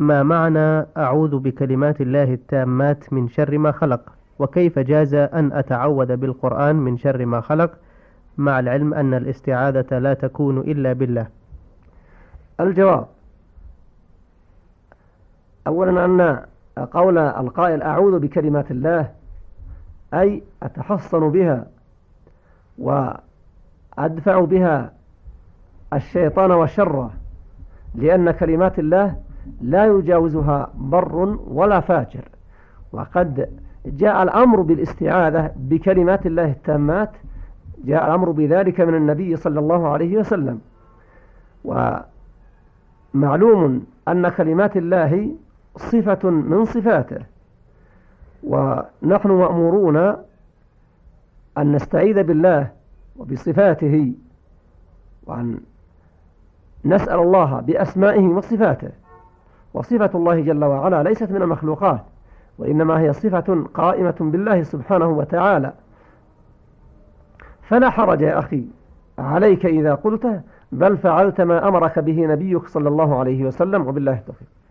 ما معنى أعوذ بكلمات الله التامات من شر ما خلق؟ وكيف جاز أن أتعوذ بالقرآن من شر ما خلق، مع العلم أن الاستعاذة لا تكون إلا بالله؟ الجواب: أولا أن قول القائل أعوذ بكلمات الله أي أتحصن بها وأدفع بها الشيطان وشره، لأن كلمات الله لا يجاوزها بر ولا فاجر. وقد جاء الأمر بالاستعاذة بكلمات الله التامات، جاء الأمر بذلك من النبي صلى الله عليه وسلم. ومعلوم أن كلمات الله صفة من صفاته، ونحن مأمورون أن نستعيذ بالله وبصفاته، وأن نسأل الله بأسمائه وصفاته. وصفة الله جل وعلا ليست من المخلوقات، وإنما هي صفة قائمة بالله سبحانه وتعالى. فلا حرج يا أخي عليك إذا قلته، بل فعلت ما أمرك به نبيك صلى الله عليه وسلم، وبالله التوفيق.